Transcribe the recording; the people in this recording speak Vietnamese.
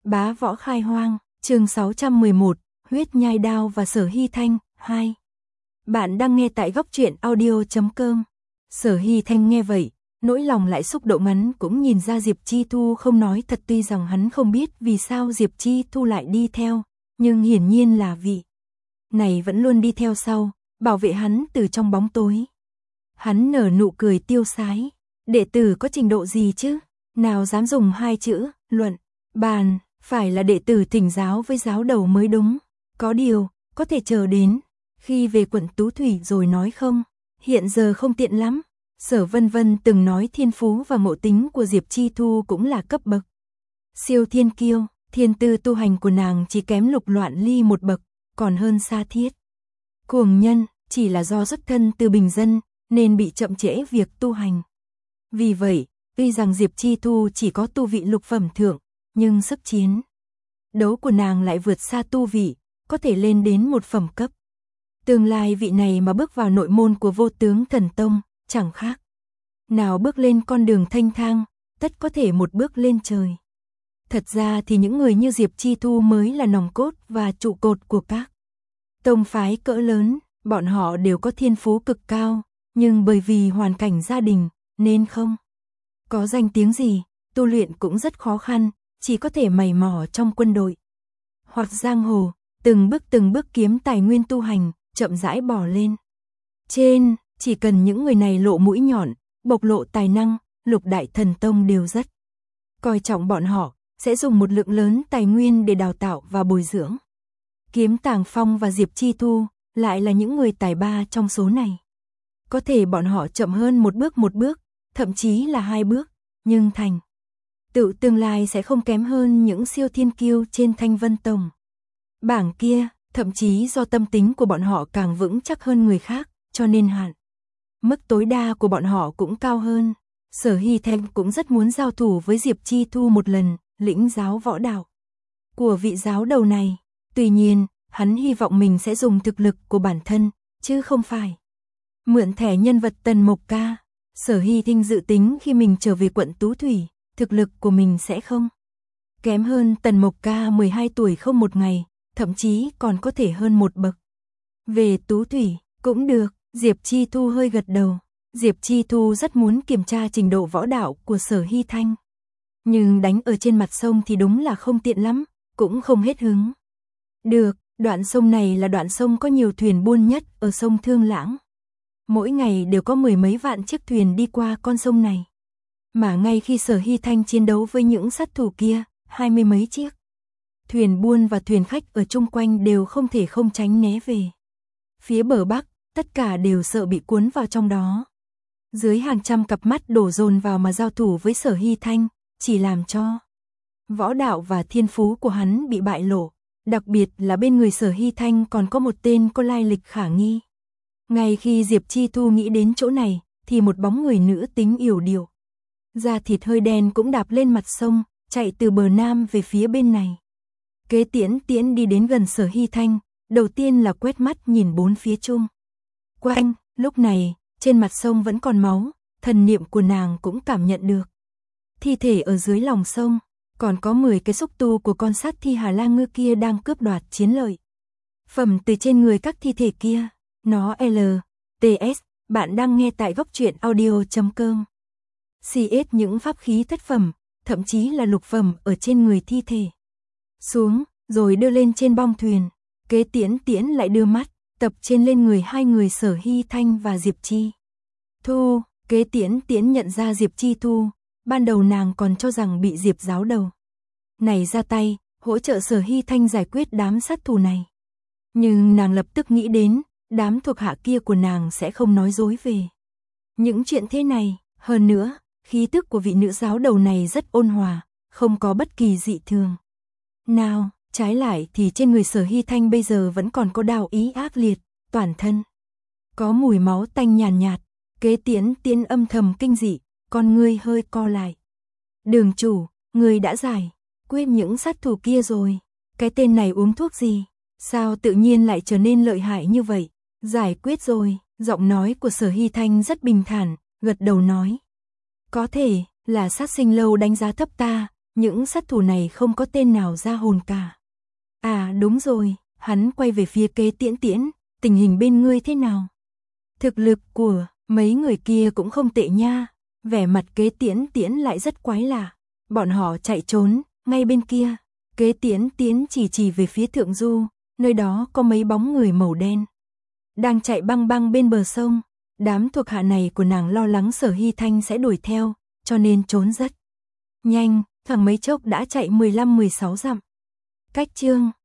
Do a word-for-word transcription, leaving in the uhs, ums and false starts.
Bá võ khai hoang, chương sáu trăm mười một, huyết nhai đao và Sở Hy Thanh, hai. Bạn đang nghe tại góc truyện audio chấm com. Sở Hy Thanh nghe vậy, nỗi lòng lại xúc động, hắn cũng nhìn ra Diệp Chi Thu không nói thật, tuy rằng hắn không biết vì sao Diệp Chi Thu lại đi theo, nhưng hiển nhiên là vị này vẫn luôn đi theo sau, bảo vệ hắn từ trong bóng tối. Hắn nở nụ cười tiêu sái, đệ tử có trình độ gì chứ, nào dám dùng hai chữ, luận, bàn, phải là đệ tử thỉnh giáo với giáo đầu mới đúng, có điều, có thể chờ đến, khi về quận Tú Thủy rồi nói không, hiện giờ không tiện lắm. Sở Vân Vân từng nói thiên phú và ngộ tính của Diệp Chi Thu cũng là cấp bậc siêu thiên kiêu, thiên tư tu hành của nàng chỉ kém Lục Loạn Ly một bậc, còn hơn xa Thiết Cuồng Nhân, chỉ là do xuất thân từ bình dân, nên bị chậm trễ việc tu hành. Vì vậy, tuy rằng Diệp Chi Thu chỉ có tu vị lục phẩm thượng, nhưng sức chiến đấu của nàng lại vượt xa tu vị, có thể lên đến một phẩm cấp. Tương lai vị này mà bước vào nội môn của Vô Tướng Thần Tông, chẳng khác nào bước lên con đường thanh thang, tất có thể một bước lên trời. Thật ra thì những người như Diệp Chi Thu mới là nòng cốt và trụ cột của các tông phái cỡ lớn, bọn họ đều có thiên phú cực cao, nhưng bởi vì hoàn cảnh gia đình, nên không có danh tiếng gì, tu luyện cũng rất khó khăn, chỉ có thể mày mò trong quân đội hoặc giang hồ, từng bước từng bước kiếm tài nguyên tu hành, chậm rãi bò lên trên. Chỉ cần những người này lộ mũi nhọn, bộc lộ tài năng, Lục Đại Thần Tông đều rất coi trọng bọn họ, sẽ dùng một lượng lớn tài nguyên để đào tạo và bồi dưỡng. Kiếm Tàng Phong và Diệp Chi Thu lại là những người tài ba trong số này. Có thể bọn họ chậm hơn một bước một bước, thậm chí là hai bước, nhưng thành tựu tương lai sẽ không kém hơn những siêu thiên kiêu trên Thanh Vân Tông bảng kia, thậm chí do tâm tính của bọn họ càng vững chắc hơn người khác, cho nên hạn mức tối đa của bọn họ cũng cao hơn. Sở Hy Thanh cũng rất muốn giao thủ với Diệp Chi Thu một lần, lĩnh giáo võ đạo của vị giáo đầu này. Tuy nhiên, hắn hy vọng mình sẽ dùng thực lực của bản thân, chứ không phải mượn thẻ nhân vật Tần Mộc Ca. Sở Hy Thanh dự tính khi mình trở về quận Tú Thủy, thực lực của mình sẽ không kém hơn Tần Mộc Ca mười hai tuổi không một ngày, thậm chí còn có thể hơn một bậc. Về Tú Thủy, cũng được. Diệp Chi Thu hơi gật đầu. Diệp Chi Thu rất muốn kiểm tra trình độ võ đạo của Sở Hy Thanh. Nhưng đánh ở trên mặt sông thì đúng là không tiện lắm, cũng không hết hứng. Được, đoạn sông này là đoạn sông có nhiều thuyền buôn nhất ở sông Thương Lãng. Mỗi ngày đều có mười mấy vạn chiếc thuyền đi qua con sông này. Mà ngay khi Sở Hy Thanh chiến đấu với những sát thủ kia, hai mươi mấy chiếc thuyền buôn và thuyền khách ở chung quanh đều không thể không tránh né về phía bờ Bắc. Tất cả đều sợ bị cuốn vào trong đó. Dưới hàng trăm cặp mắt đổ dồn vào mà giao thủ với Sở Hy Thanh, chỉ làm cho võ đạo và thiên phú của hắn bị bại lộ. Đặc biệt là bên người Sở Hy Thanh còn có một tên có lai lịch khả nghi. Ngay khi Diệp Chi Thu nghĩ đến chỗ này, thì một bóng người nữ tính yểu điệu, da thịt hơi đen cũng đạp lên mặt sông, chạy từ bờ nam về phía bên này. Kế Tiễn Tiễn đi đến gần Sở Hy Thanh, đầu tiên là quét mắt nhìn bốn phía chung quanh. Lúc này, trên mặt sông vẫn còn máu, thần niệm của nàng cũng cảm nhận được thi thể ở dưới lòng sông, còn có mười cái xúc tu của con sát thi Hà La Ngư kia đang cướp đoạt chiến lợi phẩm từ trên người các thi thể kia. Nó L T S, bạn đang nghe tại góc truyện audio chấm com. xê ét những pháp khí thất phẩm, thậm chí là lục phẩm ở trên người thi thể xuống, rồi đưa lên trên bong thuyền. Kế Tiễn Tiễn lại đưa mắt tập trên lên người hai người Sở Hy Thanh và Diệp Chi Thu. Kế Tiễn Tiễn nhận ra Diệp Chi Thu, ban đầu nàng còn cho rằng bị Diệp giáo đầu này ra tay, hỗ trợ Sở Hy Thanh giải quyết đám sát thủ này. Nhưng nàng lập tức nghĩ đến, đám thuộc hạ kia của nàng sẽ không nói dối về những chuyện thế này. Hơn nữa, khí tức của vị nữ giáo đầu này rất ôn hòa, không có bất kỳ dị thường nào. Trái lại thì trên người Sở Hy Thanh bây giờ vẫn còn có đao ý ác liệt, toàn thân có mùi máu tanh nhàn nhạt, nhạt. Kế Tiễn Tiễn âm thầm kinh dị, con ngươi hơi co lại. Đường chủ, người đã giải quyết những sát thủ kia rồi. Cái tên này uống thuốc gì? Sao tự nhiên lại trở nên lợi hại như vậy? Giải quyết rồi. Giọng nói của Sở Hy Thanh rất bình thản, gật đầu nói. Có thể là sát sinh lâu đánh giá thấp ta, Những sát thủ này không có tên nào ra hồn cả. À đúng rồi, hắn quay về phía Kế Tiễn Tiễn, tình hình bên ngươi thế nào? Thực lực của mấy người kia cũng không tệ nha. Vẻ mặt Kế Tiễn Tiễn lại rất quái lạ. Bọn họ chạy trốn, ngay bên kia. Kế Tiễn Tiễn chỉ chỉ về phía thượng du, nơi đó có mấy bóng người màu đen. Đang chạy băng băng bên bờ sông. Đám thuộc hạ này của nàng lo lắng Sở Hy Thanh sẽ đuổi theo, cho nên trốn rất nhanh, thoảng mấy chốc đã chạy mười lăm mười sáu dặm. Cách chương